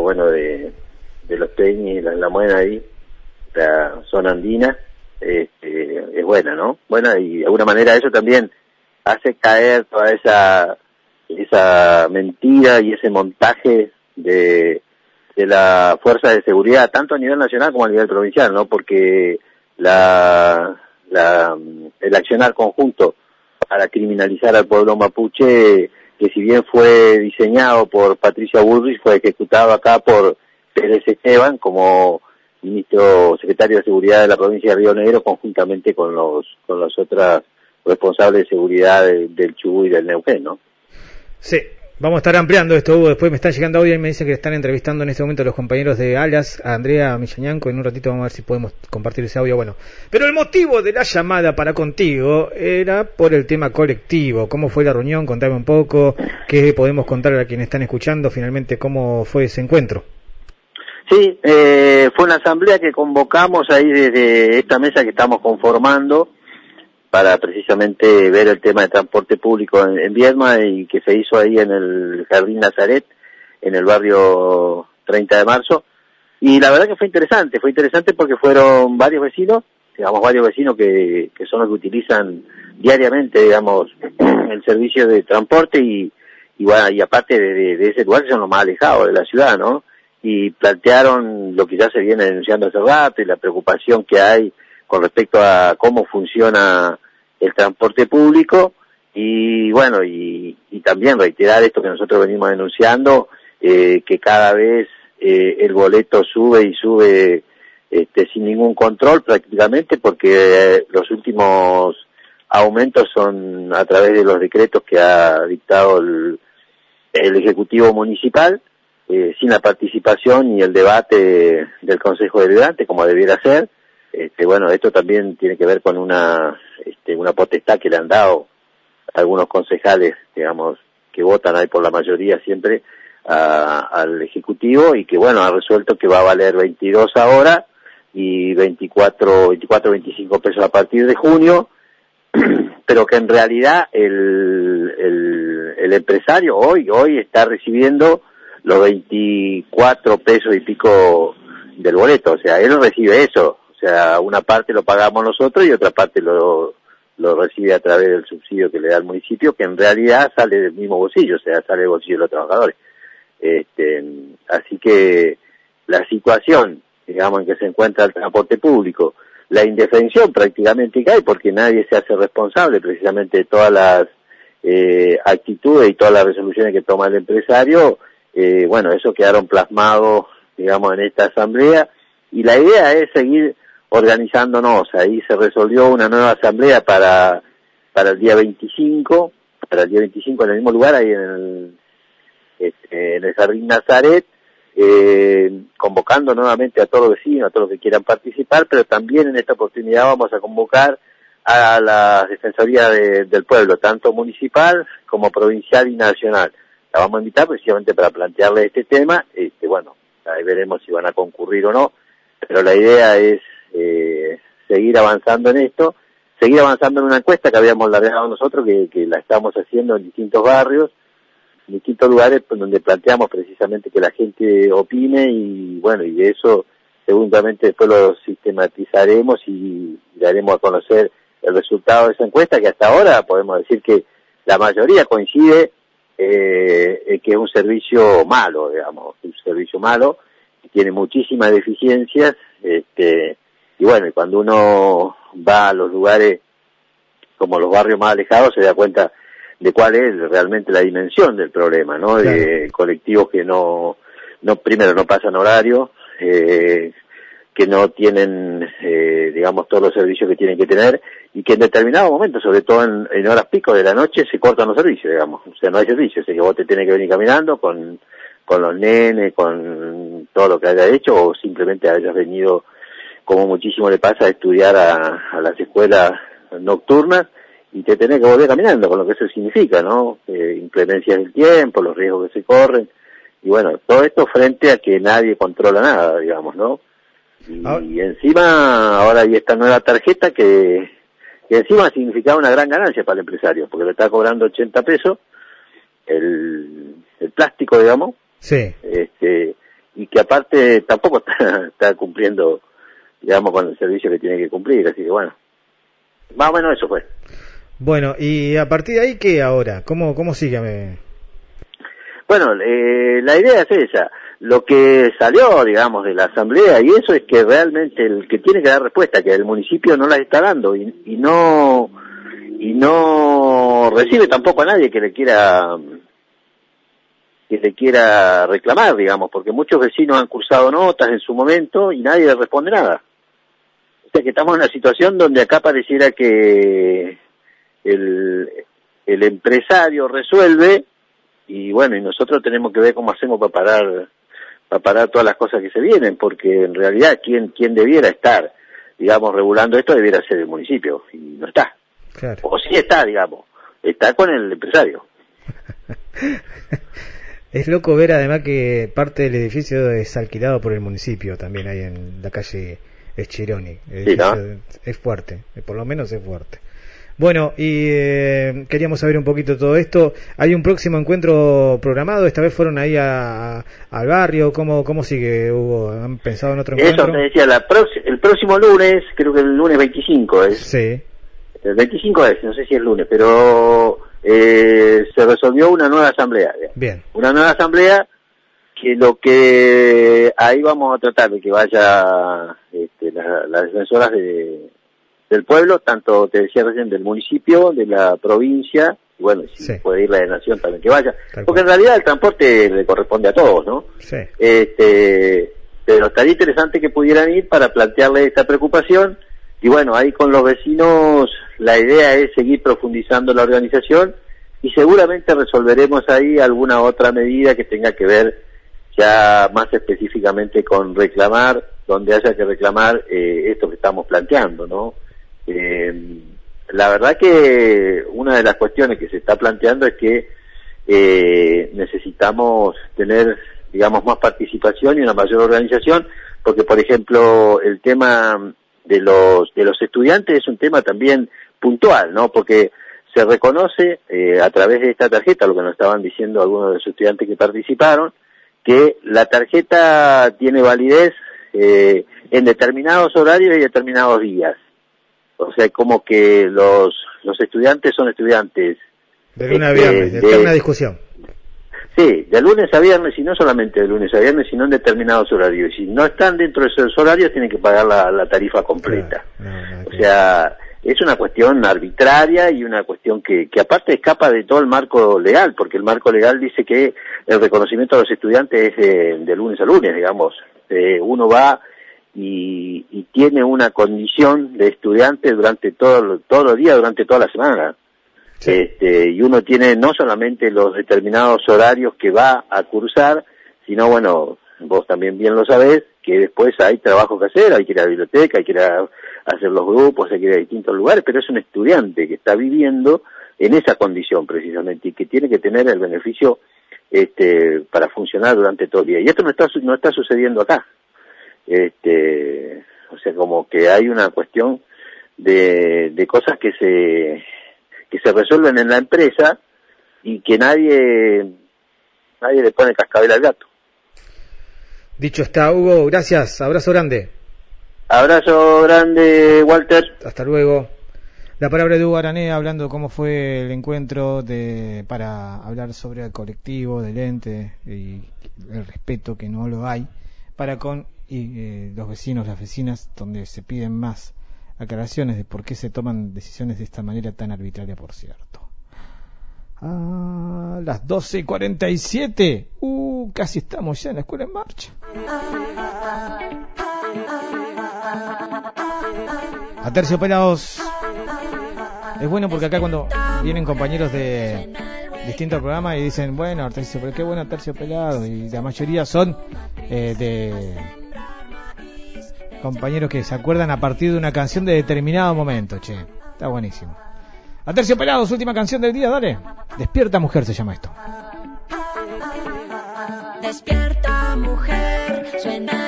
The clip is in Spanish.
bueno, de los Peñis, la Muena ahí, la zona andina, es buena, ¿no? Buena, y de alguna manera eso también hace caer toda esa mentira y ese montaje de la fuerza de seguridad, tanto a nivel nacional como a nivel provincial, ¿no? Porque el accionar conjunto para criminalizar al pueblo mapuche, que si bien fue diseñado por Patricia Bullrich, fue ejecutado acá por Pérez Esteban como ministro secretario de Seguridad de la provincia de Río Negro, conjuntamente con los otros responsables de seguridad del Chubut y del Neuquén, ¿no? Sí. Vamos a estar ampliando esto, Hugo. Después me están llegando audio y me dicen que están entrevistando en este momento a los compañeros de Alas, a Andrea Millañanco. En un ratito vamos a ver si podemos compartir ese audio. Bueno, pero el motivo de la llamada para contigo era por el tema colectivo. ¿Cómo fue la reunión? Contame un poco. ¿Qué podemos contar a quienes están escuchando? Finalmente, ¿cómo fue ese encuentro? Sí, fue una asamblea que convocamos ahí desde esta mesa que estamos conformando para precisamente ver el tema de transporte público en Viedma, y que se hizo ahí en el Jardín Nazaret, en el barrio 30 de marzo, y la verdad que fue interesante porque fueron varios vecinos que son los que utilizan diariamente, digamos, el servicio de transporte y bueno, y aparte de ese lugar que son los más alejados de la ciudad, ¿no? Y plantearon lo que ya se viene denunciando hace rato y la preocupación que hay con respecto a cómo funciona el transporte público, y bueno, y también reiterar esto que nosotros venimos denunciando, que cada vez el boleto sube sin ningún control prácticamente, porque los últimos aumentos son a través de los decretos que ha dictado el Ejecutivo Municipal, sin la participación y el debate del Consejo Deliberante, como debiera ser. Bueno, esto también tiene que ver con una potestad que le han dado algunos concejales, digamos, que votan ahí por la mayoría siempre al Ejecutivo, y que bueno, ha resuelto que va a valer 22 ahora y 24, 25 pesos a partir de junio, pero que en realidad el empresario hoy está recibiendo los 24 pesos y pico del boleto, o sea, él recibe eso. O sea, una parte lo pagamos nosotros y otra parte lo recibe a través del subsidio que le da el municipio, que en realidad sale del mismo bolsillo, o sea, sale del bolsillo de los trabajadores. Así que la situación, digamos, en que se encuentra el transporte público, la indefensión prácticamente que hay, porque nadie se hace responsable precisamente de todas las actitudes y todas las resoluciones que toma el empresario, bueno, eso quedaron plasmados, digamos, en esta asamblea, y la idea es seguir organizándonos. Ahí se resolvió una nueva asamblea para el día 25, en el mismo lugar, ahí en el Jardín Nazaret, convocando nuevamente a todos los vecinos, a todos los que quieran participar, pero también en esta oportunidad vamos a convocar a la Defensoría del Pueblo, tanto municipal como provincial y nacional. La vamos a invitar precisamente para plantearle este tema. Bueno, ahí veremos si van a concurrir o no, pero la idea es seguir avanzando en esto, seguir avanzando en una encuesta que habíamos largado nosotros, que la estamos haciendo en distintos barrios, en distintos lugares, donde planteamos precisamente que la gente opine, y bueno, y de eso seguramente después lo sistematizaremos y daremos a conocer el resultado de esa encuesta, que hasta ahora podemos decir que la mayoría coincide que es un servicio malo, digamos, un servicio malo, que tiene muchísimas deficiencias, y bueno, y cuando uno va a los lugares como los barrios más alejados se da cuenta de cuál es realmente la dimensión del problema, ¿no? Claro. De colectivos que primero no pasan horario, que no tienen, digamos, todos los servicios que tienen que tener, y que en determinados momentos, sobre todo en horas pico de la noche, se cortan los servicios, digamos. O sea, no hay servicios, es que vos te tenés que venir caminando con los nenes, con todo lo que hayas hecho, o simplemente hayas venido, como muchísimo le pasa, a estudiar a las escuelas nocturnas, y te tenés que volver caminando, con lo que eso significa, ¿no? Inclemencias del tiempo, los riesgos que se corren, y bueno, todo esto frente a que nadie controla nada, digamos, ¿no? Y encima ahora hay esta nueva tarjeta que encima significaba una gran ganancia para el empresario, porque le está cobrando 80 pesos el plástico, digamos, sí, y que aparte tampoco está cumpliendo, digamos, con el servicio que tiene que cumplir, así que bueno, más o menos eso fue. Bueno, y a partir de ahí, ¿qué ahora? ¿Cómo sigue? Bueno, la idea es esa. Lo que salió, digamos, de la asamblea y eso es que realmente el que tiene que dar respuesta, que el municipio no las está dando y no recibe tampoco a nadie que le quiera reclamar, digamos, porque muchos vecinos han cursado notas en su momento y nadie le responde nada. O sea que estamos en una situación donde acá pareciera que el empresario resuelve y bueno, y nosotros tenemos que ver cómo hacemos para parar todas las cosas que se vienen, porque en realidad quien debiera estar, digamos, regulando esto debiera ser el municipio, y no está. Claro. O sí está, digamos, está con el empresario. Es loco ver además que parte del edificio es alquilado por el municipio también, ahí en la calle Schironi. Sí, ¿no? Es fuerte, por lo menos es fuerte. Bueno, y queríamos saber un poquito todo esto. ¿Hay un próximo encuentro programado? ¿Esta vez fueron ahí al barrio? ¿Cómo sigue, Hugo? ¿Han pensado en otro encuentro? Eso te decía, el próximo lunes, creo que el lunes 25 es. Sí. El 25 es, no sé si es lunes, pero se resolvió una nueva asamblea. Bien. Una nueva asamblea que lo que ahí vamos a tratar de que vaya las defensoras del pueblo, tanto te decía recién del municipio, de la provincia, y bueno, si sí. Puede ir la de Nación también que vaya, porque en realidad el transporte le corresponde a todos, ¿no? Sí. Pero estaría interesante que pudieran ir para plantearle esta preocupación, y bueno, ahí con los vecinos la idea es seguir profundizando la organización, y seguramente resolveremos ahí alguna otra medida que tenga que ver ya más específicamente con reclamar, donde haya que reclamar esto que estamos planteando, ¿no? La verdad que una de las cuestiones que se está planteando es que necesitamos tener, digamos, más participación y una mayor organización, porque por ejemplo el tema de los estudiantes es un tema también puntual, ¿no? Porque se reconoce a través de esta tarjeta, lo que nos estaban diciendo algunos de los estudiantes que participaron, que la tarjeta tiene validez en determinados horarios y determinados días. O sea, como que los estudiantes son estudiantes de lunes a viernes, de una discusión. Sí, de lunes a viernes, y no solamente de lunes a viernes, sino en determinados horarios. Y si no están dentro de esos horarios, tienen que pagar la tarifa completa. Claro, o sea, es una cuestión arbitraria y una cuestión que aparte escapa de todo el marco legal, porque el marco legal dice que el reconocimiento de los estudiantes es de lunes a lunes, digamos. Uno va y tiene una condición de estudiante durante todos los días, durante toda la semana. Sí. Y uno tiene no solamente los determinados horarios que va a cursar, sino, bueno, vos también bien lo sabés, que después hay trabajo que hacer, hay que ir a la biblioteca, hay que ir a hacer los grupos, hay que ir a distintos lugares, pero es un estudiante que está viviendo en esa condición precisamente y que tiene que tener el beneficio para funcionar durante todo el día. Y esto no está sucediendo acá. O sea, como que hay una cuestión de cosas que se resuelven en la empresa y que nadie le pone cascabel al gato. Dicho está, Hugo, gracias, abrazo grande. Abrazo grande, Walter. Hasta luego. La palabra de Hugo Aranea hablando cómo fue el encuentro para hablar sobre el colectivo del ente y el respeto que no lo hay para con los vecinos, las vecinas, donde se piden más aclaraciones de por qué se toman decisiones de esta manera tan arbitraria, por cierto. A las 12:47, casi estamos ya en la escuela en marcha. Aterciopelados. Es bueno porque acá cuando vienen compañeros de distintos programas y dicen, bueno, qué bueno Aterciopelados, y la mayoría son de compañeros que se acuerdan a partir de una canción de determinado momento, che. Está buenísimo. Aterciopelados, última canción del día, dale. Despierta mujer se llama esto. Despierta mujer, suena